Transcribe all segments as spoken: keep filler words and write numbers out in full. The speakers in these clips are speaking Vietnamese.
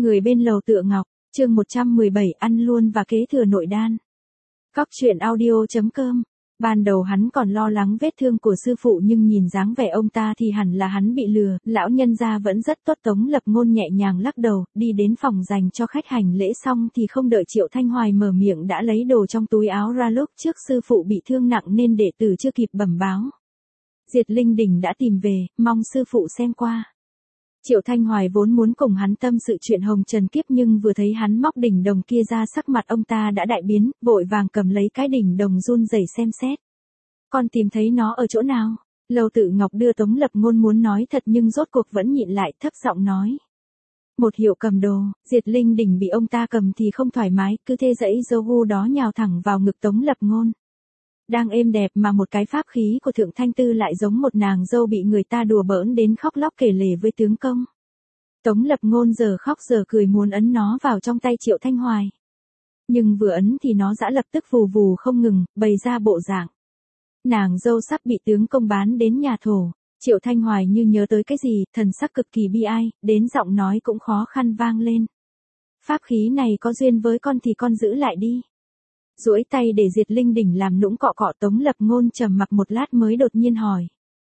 Người bên lầu tựa ngọc, chương một trăm mười bảy ăn luôn và kế thừa nội đan. Cóc truyện audio.com. Ban đầu hắn còn lo lắng vết thương của sư phụ nhưng nhìn dáng vẻ ông ta thì hẳn là hắn bị lừa, lão nhân gia vẫn rất tốt. Tống Lập Ngôn nhẹ nhàng lắc đầu, đi đến phòng dành cho khách hành lễ xong thì không đợi Triệu Thanh Hoài mở miệng đã lấy đồ trong túi áo ra. Lúc trước sư phụ bị thương nặng nên đệ tử chưa kịp bẩm báo. Diệt Linh Đỉnh đã tìm về, mong sư phụ xem qua. Triệu Thanh Hoài vốn muốn cùng hắn tâm sự chuyện hồng trần kiếp nhưng vừa thấy hắn móc đỉnh đồng kia ra sắc mặt ông ta đã đại biến, vội vàng cầm lấy cái đỉnh đồng run rẩy xem xét. Con tìm thấy nó ở chỗ nào? Lâu Tự Ngọc đưa Tống Lập Ngôn muốn nói thật nhưng rốt cuộc vẫn nhịn lại, thấp giọng nói. Một hiệu cầm đồ, Diệt Linh Đỉnh bị ông ta cầm thì không thoải mái, cứ thế dãy Jogu đó nhào thẳng vào ngực Tống Lập Ngôn. Đang êm đẹp mà một cái pháp khí của Thượng Thanh Tư lại giống một nàng dâu bị người ta đùa bỡn đến khóc lóc kể lể với tướng công. Tống Lập Ngôn giờ khóc giờ cười muốn ấn nó vào trong tay Triệu Thanh Hoài. Nhưng vừa ấn thì nó giã lập tức vù vù không ngừng, bày ra bộ dạng. Nàng dâu sắp bị tướng công bán đến nhà thổ. Triệu Thanh Hoài như nhớ tới cái gì, thần sắc cực kỳ bi ai, đến giọng nói cũng khó khăn vang lên. Pháp khí này có duyên với con thì con giữ lại đi. Duỗi tay để Diệt Linh Đỉnh làm nũng cọ cọ. Tống Lập Ngôn trầm mặc một lát mới đột nhiên hỏi.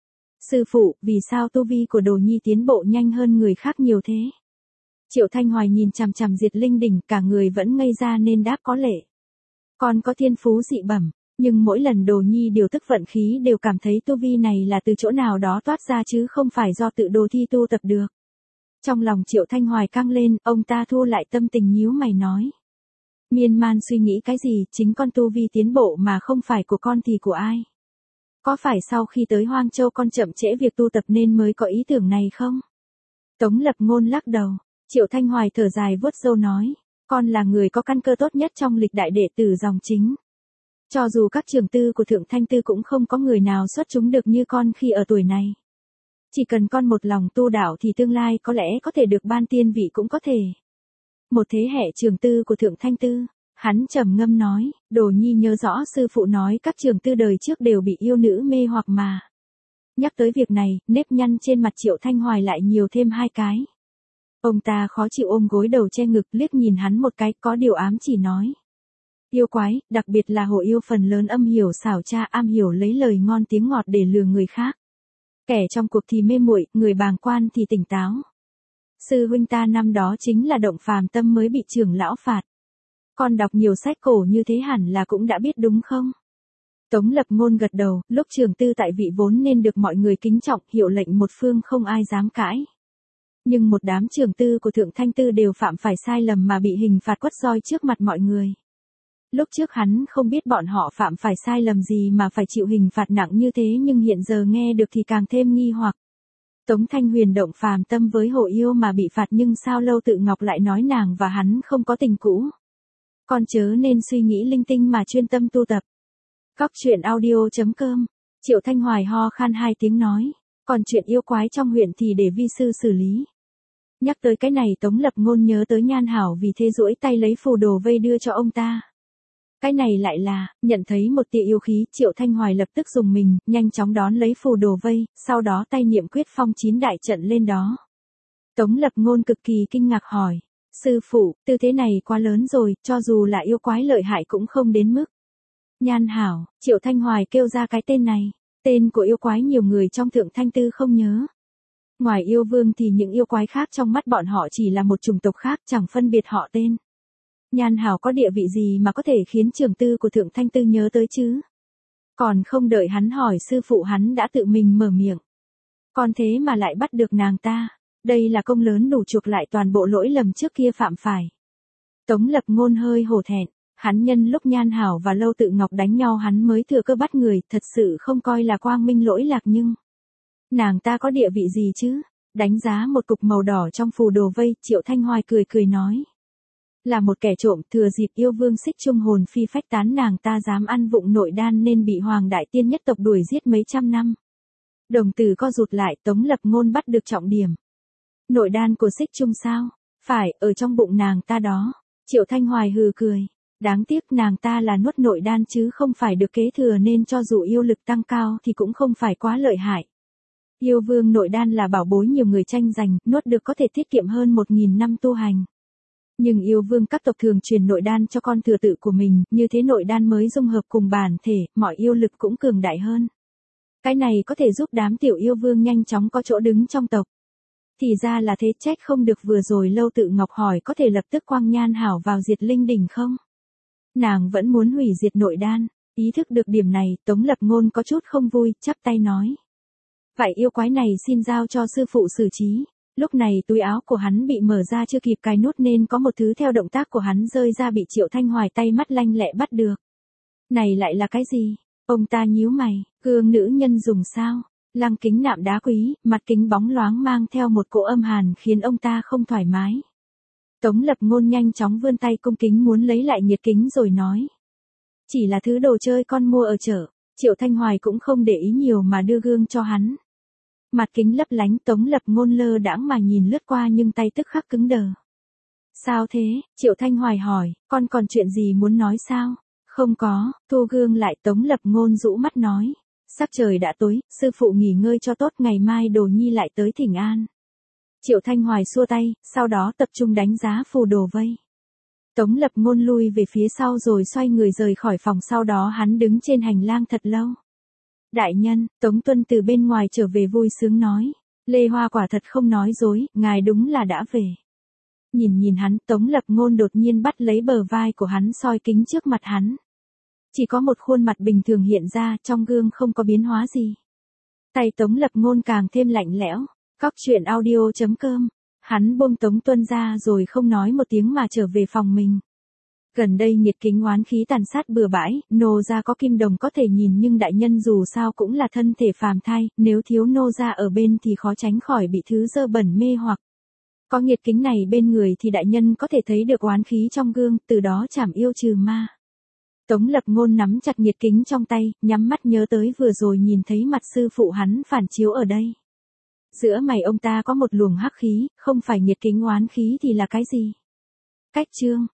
Sư phụ, vì sao tu vi của Đồ Nhi tiến bộ nhanh hơn người khác nhiều thế? Triệu Thanh Hoài nhìn chằm chằm Diệt Linh Đỉnh, cả người vẫn ngây ra nên đáp có lệ. Con có thiên phú dị bẩm, nhưng mỗi lần Đồ Nhi điều tức vận khí đều cảm thấy tu vi này là từ chỗ nào đó toát ra chứ không phải do tự đồ thi tu tập được. Trong lòng Triệu Thanh Hoài căng lên, ông ta thu lại tâm tình nhíu mày nói. Miên man suy nghĩ cái gì, chính con tu vi tiến bộ mà không phải của con thì của ai? Có phải sau khi tới Hoang Châu con chậm trễ việc tu tập nên mới có ý tưởng này không? Tống Lập Ngôn lắc đầu. Triệu Thanh Hoài thở dài vuốt râu nói. Con là người có căn cơ tốt nhất trong lịch đại đệ tử dòng chính. Cho dù các trường tư của Thượng Thanh Tư cũng không có người nào xuất chúng được như con khi ở tuổi này. Chỉ cần con một lòng tu đạo thì tương lai có lẽ có thể được ban tiên vị cũng có thể. Một thế hệ trường tư của Thượng Thanh Tư, hắn trầm ngâm nói, Đồ Nhi nhớ rõ sư phụ nói các trường tư đời trước đều bị yêu nữ mê hoặc mà. Nhắc tới việc này, nếp nhăn trên mặt Triệu Thanh Hoài lại nhiều thêm hai cái. Ông ta khó chịu ôm gối đầu che ngực, liếc nhìn hắn một cái, có điều ám chỉ nói. Yêu quái, đặc biệt là hồ yêu phần lớn âm hiểu xảo trá, am hiểu lấy lời ngon tiếng ngọt để lừa người khác. Kẻ trong cuộc thì mê muội, người bàng quan thì tỉnh táo. Sư huynh ta năm đó chính là Động Phàm Tâm mới bị trưởng lão phạt. Con đọc nhiều sách cổ như thế hẳn là cũng đã biết đúng không? Tống Lập Ngôn gật đầu, lúc trường tư tại vị vốn nên được mọi người kính trọng, hiệu lệnh một phương không ai dám cãi. Nhưng một đám trường tư của Thượng Thanh Tư đều phạm phải sai lầm mà bị hình phạt quất roi trước mặt mọi người. Lúc trước hắn không biết bọn họ phạm phải sai lầm gì mà phải chịu hình phạt nặng như thế nhưng hiện giờ nghe được thì càng thêm nghi hoặc. Tống Thanh Huyền Động Phàm Tâm với hồ yêu mà bị phạt nhưng sao Lâu Tự Ngọc lại nói nàng và hắn không có tình cũ. Con chớ nên suy nghĩ linh tinh mà chuyên tâm tu tập. Cóc truyện audio.com. Triệu Thanh Hoài ho khan hai tiếng nói. Còn chuyện yêu quái trong huyện thì để vi sư xử lý. Nhắc tới cái này Tống Lập Ngôn nhớ tới Nhan Hảo vì thế duỗi tay lấy phù đồ vây đưa cho ông ta. Cái này lại là, nhận thấy một tia yêu khí, Triệu Thanh Hoài lập tức dùng mình, nhanh chóng đón lấy phù đồ vây, sau đó tay niệm quyết phong chín đại trận lên đó. Tống Lập Ngôn cực kỳ kinh ngạc hỏi, sư phụ, tư thế này quá lớn rồi, cho dù là yêu quái lợi hại cũng không đến mức. Nhan Hảo, Triệu Thanh Hoài kêu ra cái tên này, tên của yêu quái nhiều người trong Thượng Thanh Tư không nhớ. Ngoài yêu vương thì những yêu quái khác trong mắt bọn họ chỉ là một chủng tộc khác, chẳng phân biệt họ tên. Nhan Hảo có địa vị gì mà có thể khiến trường tư của Thượng Thanh Tư nhớ tới chứ? Còn không đợi hắn hỏi sư phụ hắn đã tự mình mở miệng. Còn thế mà lại bắt được nàng ta, đây là công lớn đủ chuộc lại toàn bộ lỗi lầm trước kia phạm phải. Tống Lập Ngôn hơi hổ thẹn, hắn nhân lúc Nhan Hảo và Lâu Tự Ngọc đánh nhau hắn mới thừa cơ bắt người, thật sự không coi là quang minh lỗi lạc nhưng... Nàng ta có địa vị gì chứ? Đánh giá một cục màu đỏ trong phù đồ vây, Triệu Thanh Hoài cười cười nói. Là một kẻ trộm, thừa dịp yêu vương Xích Trung hồn phi phách tán nàng ta dám ăn vụng nội đan nên bị Hoàng Đại Tiên nhất tộc đuổi giết mấy trăm năm. Đồng tử co rụt lại, Tống Lập Ngôn bắt được trọng điểm. Nội đan của Xích Trung sao? Phải, ở trong bụng nàng ta đó. Triệu Thanh Hoài hừ cười. Đáng tiếc nàng ta là nuốt nội đan chứ không phải được kế thừa nên cho dù yêu lực tăng cao thì cũng không phải quá lợi hại. Yêu vương nội đan là bảo bối nhiều người tranh giành, nuốt được có thể tiết kiệm hơn một nghìn năm tu hành. Nhưng yêu vương các tộc thường truyền nội đan cho con thừa tự của mình, như thế nội đan mới dung hợp cùng bản thể, mọi yêu lực cũng cường đại hơn. Cái này có thể giúp đám tiểu yêu vương nhanh chóng có chỗ đứng trong tộc. Thì ra là thế, trách không được vừa rồi Lâu Tự Ngọc hỏi có thể lập tức quang nhan hảo vào diệt linh đỉnh không? Nàng vẫn muốn hủy diệt nội đan. Ý thức được điểm này, Tống Lập Ngôn có chút không vui, chắp tay nói. Vậy yêu quái này xin giao cho sư phụ xử trí. Lúc này túi áo của hắn bị mở ra chưa kịp cài nút nên có một thứ theo động tác của hắn rơi ra bị Triệu Thanh Hoài tay mắt lanh lẹ bắt được. Này lại là cái gì? Ông ta nhíu mày, gương nữ nhân dùng sao? Lăng kính nạm đá quý, mặt kính bóng loáng mang theo một cỗ âm hàn khiến ông ta không thoải mái. Tống Lập Ngôn nhanh chóng vươn tay cung kính muốn lấy lại nhiệt kính rồi nói. Chỉ là thứ đồ chơi con mua ở chợ. Triệu Thanh Hoài cũng không để ý nhiều mà đưa gương cho hắn. Mặt kính lấp lánh, Tống Lập Ngôn lơ đãng mà nhìn lướt qua nhưng tay tức khắc cứng đờ. Sao thế? Triệu Thanh Hoài hỏi, con còn chuyện gì muốn nói sao? Không có, thu gương lại, Tống Lập Ngôn rũ mắt nói. Sắc trời đã tối, sư phụ nghỉ ngơi cho tốt, ngày mai Đồ Nhi lại tới thỉnh an. Triệu Thanh Hoài xua tay, sau đó tập trung đánh giá phù đồ vây. Tống Lập Ngôn lui về phía sau rồi xoay người rời khỏi phòng, sau đó hắn đứng trên hành lang thật lâu. Đại nhân, Tống Tuân từ bên ngoài trở về vui sướng nói. Lê Hoa quả thật không nói dối, ngài đúng là đã về. Nhìn nhìn hắn, Tống Lập Ngôn đột nhiên bắt lấy bờ vai của hắn soi kính trước mặt hắn. Chỉ có một khuôn mặt bình thường hiện ra, trong gương không có biến hóa gì. Tay Tống Lập Ngôn càng thêm lạnh lẽo. Cóc truyện audio chấm com. Hắn buông Tống Tuân ra rồi không nói một tiếng mà trở về phòng mình. Gần đây nhiệt kính oán khí tàn sát bừa bãi, nô gia có kim đồng có thể nhìn nhưng đại nhân dù sao cũng là thân thể phàm thai, nếu thiếu nô gia ở bên thì khó tránh khỏi bị thứ dơ bẩn mê hoặc. Có nhiệt kính này bên người thì đại nhân có thể thấy được oán khí trong gương, từ đó trảm yêu trừ ma. Tống Lập Ngôn nắm chặt nhiệt kính trong tay, nhắm mắt nhớ tới vừa rồi nhìn thấy mặt sư phụ hắn phản chiếu ở đây. Giữa mày ông ta có một luồng hắc khí, không phải nhiệt kính oán khí thì là cái gì? Cách chương